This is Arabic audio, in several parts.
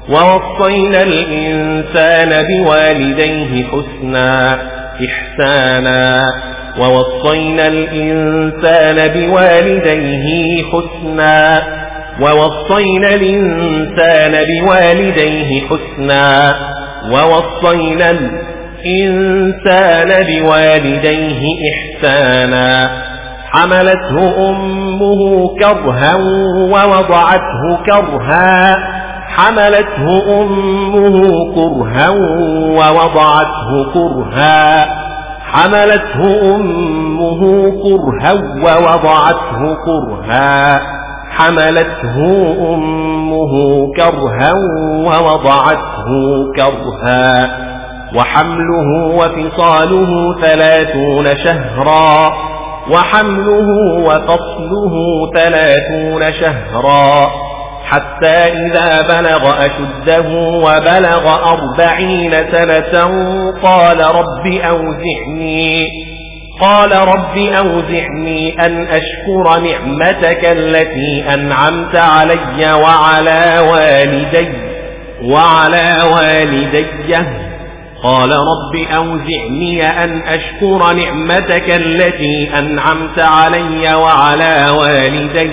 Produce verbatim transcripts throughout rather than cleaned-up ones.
ووصينا الإنسان بوالديه حسنا إحسانا ووصينا الإنسان بوالديه حسنا ووصينا الإنسان بوالديه حسنا ووصينا الإنسان بوالديه إحسانا حملته أمه كرها ووضعته كرها حملته أمه كرها ووضعته كرها حملته أمه كرها ووضعته كرها حملته أمه كرها ووضعته كرها وحمله وفصاله ثلاثون شهرا وحمله وفصله ثلاثون شهرا حتى إذا بلغ أشده وبلغ أربعين سنة قال رب أوزعني قال رب أوزعني أن أشكر نعمتك التي أنعمت علي وعلى والدي وعلى والدي قال رب أوزعني أن أشكر نعمتك التي أنعمت علي وعلى والدي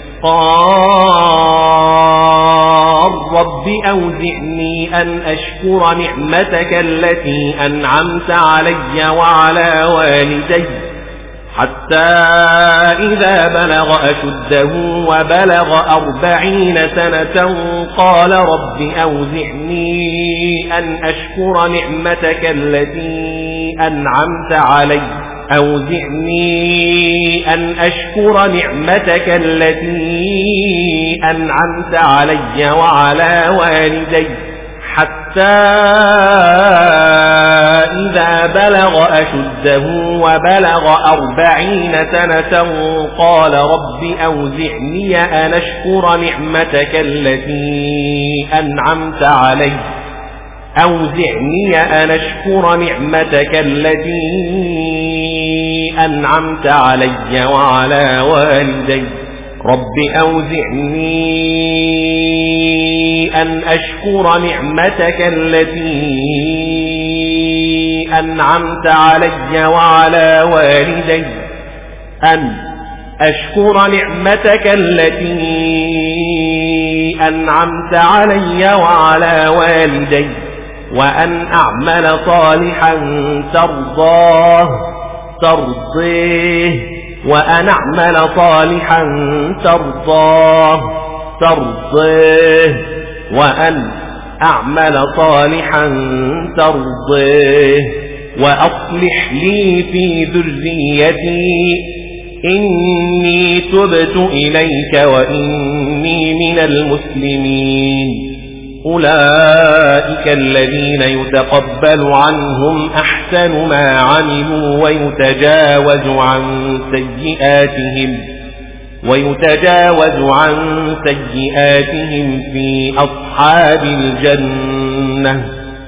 قال رب أوزعني أن أشكر نعمتك التي أنعمت علي وعلى والدي حتى إذا بلغ أشده وبلغ أربعين سنة قال رب أوزعني أن أشكر نعمتك التي أنعمت علي أوزعني أن أشكر نعمتك التي أنعمت علي وعلى والدي حتى إذا بلغ أشده وبلغ أربعين سنة قال رب أوزعني أن أشكر نعمتك التي أنعمت علي أوزعني أن أشكر نعمتك التي أنعمت علي وعلى والدي رب أوزعني أن أشكر نعمتك التي أنعمت علي وعلى والدي أن أشكر نعمتك التي أنعمت علي وعلى والدي وأن أعمل صالحا ترضاه ترضيه وأن أعمل صالحا ترضاه ترضيه وأن أعمل صالحا ترضيه وأصلح لي في ذريتي إني تبت إليك وإني من المسلمين أولئك الذين يتقبل عنهم أحسن ما عملوا ويتجاوز عن سيئاتهم ويتجاوز عن سيئاتهم في أصحاب الجنة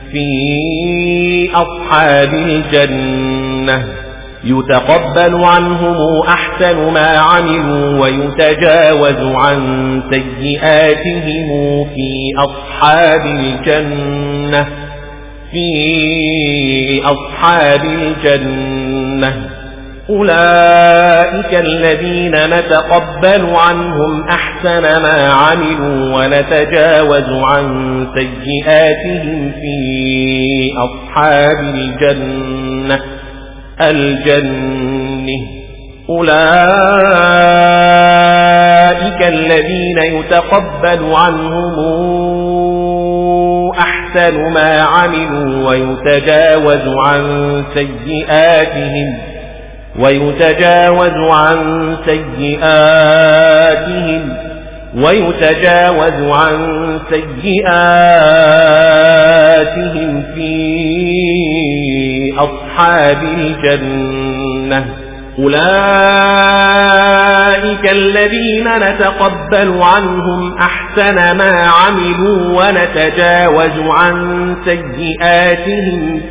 في أصحاب الجنة يتقبل عنهم أحسن ما عملوا ويتجاوز عن سيئاتهم في أصحاب الجنة في أصحاب الجنة أولئك الذين نتقبل عنهم أحسن ما عملوا ونتجاوز عن سيئاتهم في أصحاب الجنة الجنة أولئك الذين يتقبل عنهم أحسن ما عملوا ويتجاوز عن سيئاتهم ويتجاوز عن سيئاتهم ويتجاوز عن سيئاتهم في أصحاب الجنة أولئك الذين نتقبل عنهم أحسن ما عملوا ونتجاوز عن سيئاتهم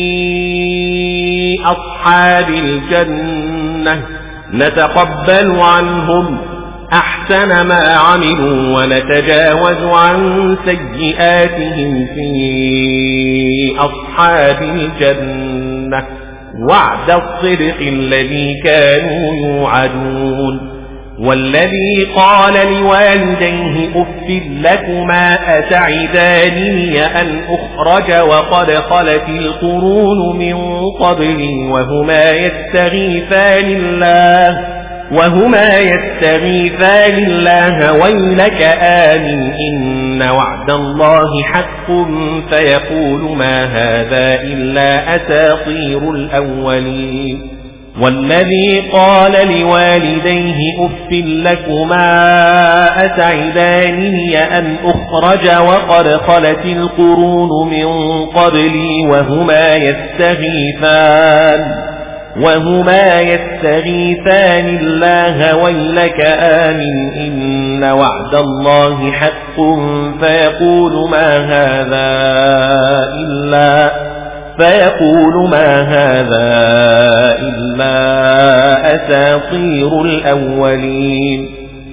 في أصحاب الجنة نتقبل عنهم أحسن ما عملوا ونتجاوز عن سيئاتهم في أصحاب الجنة وعد الصدق الذي كانوا يوعدون. والذي قال لوالديه أف لكما أتعدانني أن أخرج وقد خلت القرون من قبلي وهما يستغيثان الله وهما يستغيثان الله ويلك آمن إن وعد الله حق فيقول ما هذا إلا أساطير الأولين. والذي قال لوالديه أف لكما أتعدانني أن أخرج وقد خلت القرون من قبلي وهما يستغيثان وهما يستغيثان الله ويلك آمن إن وعد الله حق فيقول ما هذا إلا فيقول ما هذا إلا أساطير الأولين.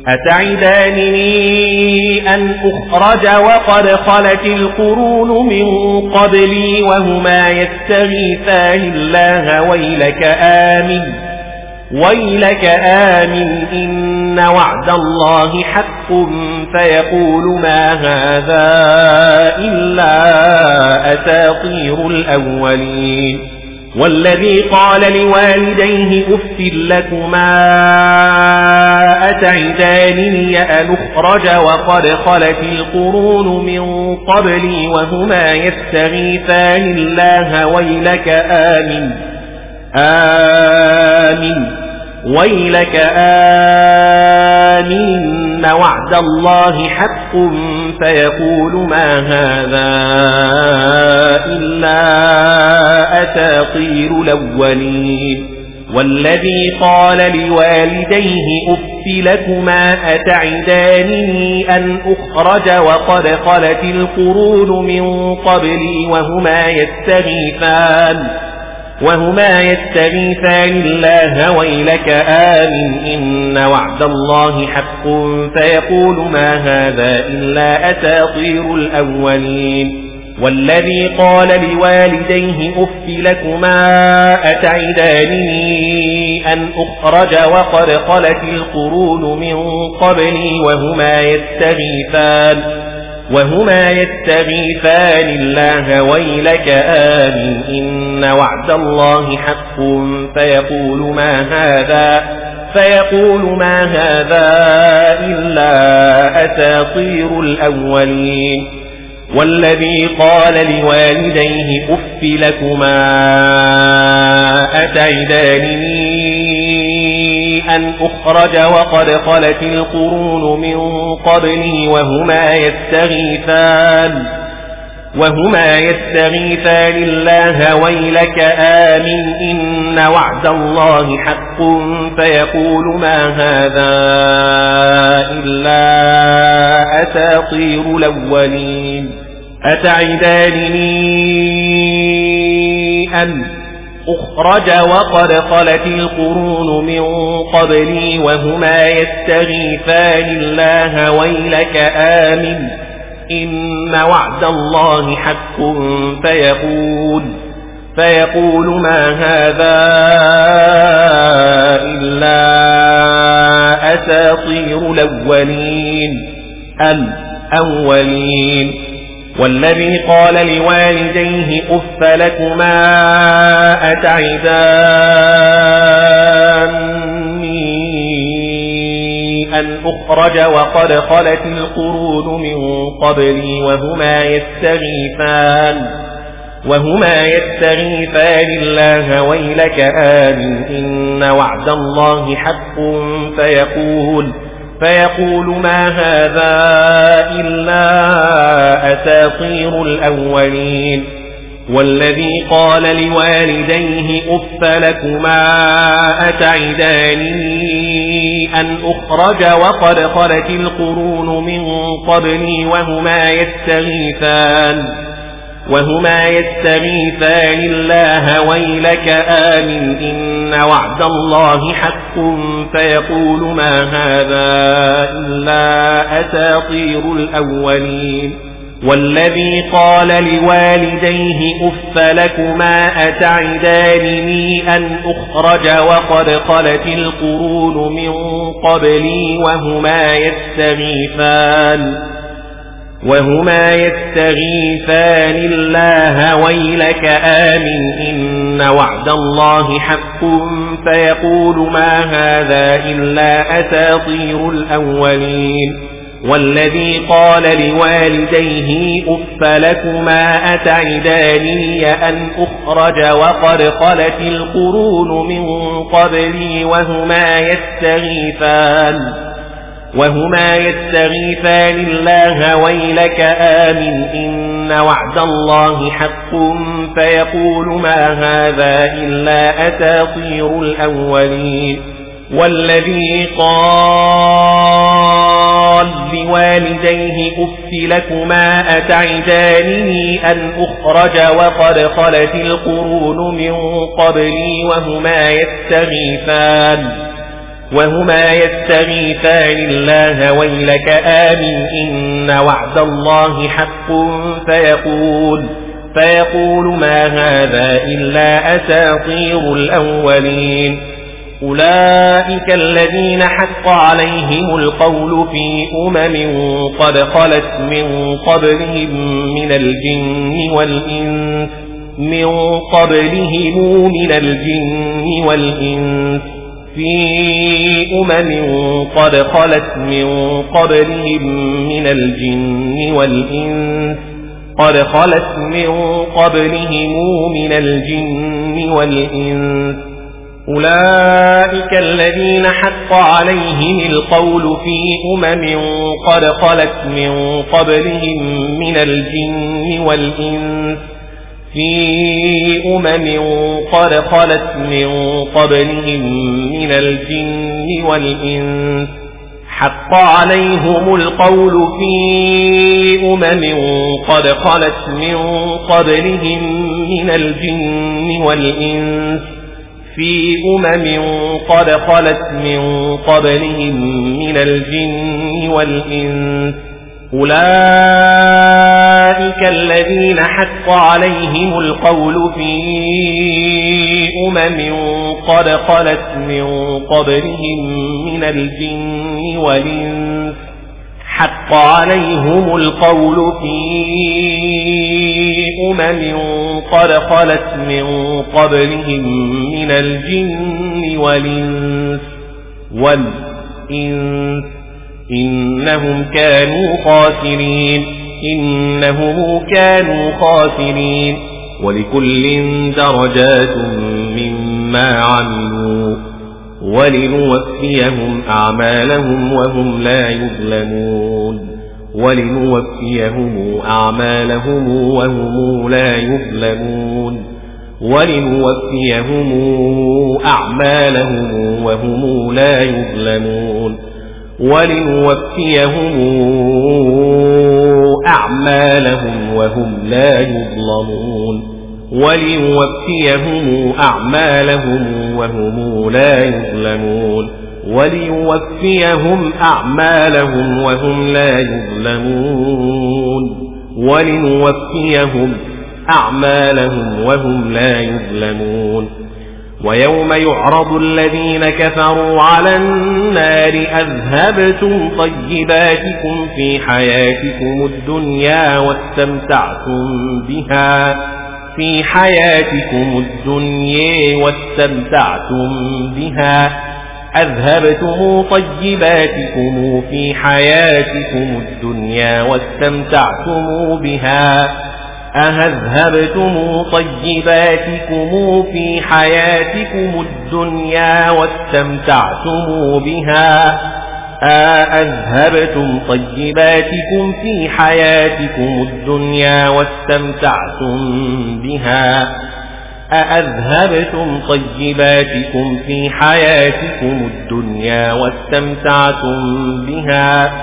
أتعدانني أن أخرج وقد خلت القرون من قبلي وهما يستغيثان الله ويلك آمن ويلك آمن إن وعد الله حق فيقول ما هذا إلا أساطير الأولين. والذي قال لوالديه أف لكما أتعدانني أن أخرج وقد خلت القرون من قبلي وهما يستغيثان الله ويلك آمن آمن ويلك آمن وعد الله حق فيقول ما هذا إلا أساطير الأولين. والذي قال لوالديه أف لكما أتعدانني أن أخرج وقد خلت القرون من قبلي وهما يستغيثان وهما يستغيثان الله ويلك آمن إن وعد الله حق فيقول ما هذا إلا أساطير الأولين. والذي قال لوالديه أف لكما أتعدانني أن أخرج وقد خلت القرون من قبلي وهما يستغيثان وهما يستغيثان الله ويلك آمن إن وعد الله حق فيقول ما هذا فيقول ما هذا إلا أساطير الأولين. والذي قال لوالديه أف لكما أتعدانني أن أخرج وقد خلت القرون من قبلي وهما يستغيثان وهما يستغيثان الله ويلك آمن إن وعد الله حق فيقول ما هذا إلا أساطير الأولين. أتعدانني أن أخرج وقد خلت القرون من قبلي وهما يستغيثان الله ويلك آمن إن وعد الله حق فيقول فيقول ما هذا إلا أساطير الأولين الأولين. والذي قال لوالديه أف لكما أتعداني أن أخرج وقد خلت القرون من قبلي وهما يستغيثان وهما يستغيثان الله ويلك آمن إن وعد الله حق فيقول فيقول ما هذا إلا أساطير الأولين. والذي قال لوالديه أف لكما أتعداني أن أخرج وقد خلت القرون من قبلي وهما يستغيثان وهما يستغيثان الله ويلك آمن إن وعد الله حق فيقول ما هذا إلا أساطير الأولين والذي قال لوالديه أف لكما أتعدانني أن أخرج وقد خلت القرون من قبلي وهما يستغيثان وهما يستغيثان الله ويلك آمن إن وعد الله حق فيقول ما هذا إلا أساطير الأولين والذي قال لوالديه أف لكما أتعداني أن أخرج وقد خلت القرون من قبلي وهما يستغيثان وهما يستغيثان الله ويلك آمن إن وعد الله حق فيقول ما هذا إلا أساطير الأولين والذي قال لوالديه أف لكما أتعدانني أن أخرج وقد خلت القرون من قبلي وهما يستغيثان وهما يستغيثان الله ويلك آمن إن وعد الله حق فيقول فيقول ما هذا إلا أساطير الأولين أولئك الذين حق عليهم القول في أمم قد خلت من قبلهم من الجن والإنس من قبلهم من الجن والإنس في أمم قد خلت من قبلهم من الجن والإنس قد خلت من قبلهم من الجن والإنس أولئك الذين حق عليهم القول في أمم قد خلت من قبلهم من الجن والإنس في أمم قد خلت من قبلهم من الجن والإنس حق عليهم القول في أمم قد خلت من قبلهم من الجن والإنس في أمم قد خلت من قبلهم من الجن والإنس أولئك الذين حق عليهم القول في أمم قد خلت من قبلهم من الجن والإنس حق عليهم القول في أمم قد خلت من قبلهم من الجن والإنس والإنس إنهم كانوا خاسرين إنهم كانوا خاسرين ولكل درجات مما عملوا ولنوفيهم أعمالهم وهم لا يظلمون ولنوفيهم أعمالهم وهم لا يظلمون ولنوفيهم أعمالهم وهم لا يظلمون ولنوفيهم أعمالهم وهم لا يظلمون وليوفيهم أعمالهم وهم لا يظلمون وليوفيهم أعمالهم وهم لا يظلمون ولنوفيهم أعمالهم وهم لا يظلمون ويوم يعرض الذين كفروا على النار أذهبتم طيباتكم في حياتكم الدنيا واستمتعتم بها في حياتكم الدنيا واستمتعتم بها أذهبتم طيباتكم في حياتكم الدنيا واستمتعتم بها أهذهبتم طيباتكم في حياتكم الدنيا واستمتعتم بها أأذهبتم طيباتكم في حياتكم الدنيا واستمتعتم بها أأذهبتم طيباتكم في حياتكم الدنيا واستمتعتم بها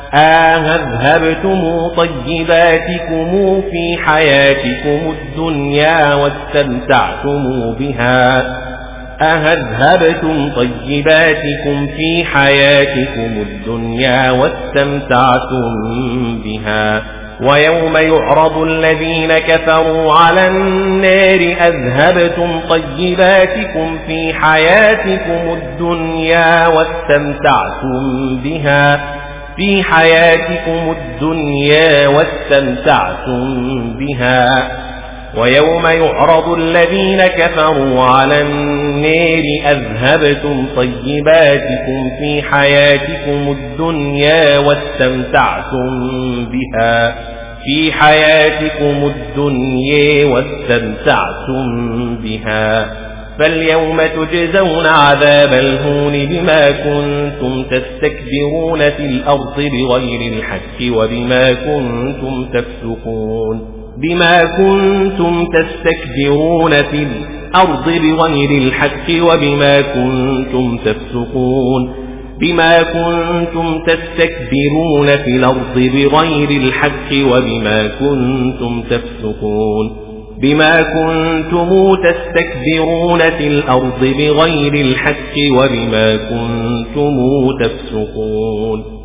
أهذهبتم طيباتكم في حياتكم الدنيا واستمتعتم بها أهذهبتم طيباتكم في حياتكم الدنيا واستمتعتم بها ويوم يعرض الذين كفروا على النار أذهبتم طيباتكم في حياتكم الدنيا واستمتعتم بها في حياتكم الدنيا واستمتعتم بها ويوم يعرض الذين كفروا على النار أذهبتم طيباتكم في حياتكم الدنيا واستمتعتم بها في حياتكم الدنيا واستمتعتم بها فاليوم تجزون عذاب الهون بما كنتم تستكبرون في الأرض بغير الحق وبما كنتم تفسقون بما كنتم تستكبرون في الأرض بغير الحق وبما كنتم تفسقون بما كنتم تستكبرون في الأرض بغير الحق وبما كنتم تفسقون بما كنتم تستكبرون في الأرض بغير الحق وبما كنتم تفسقون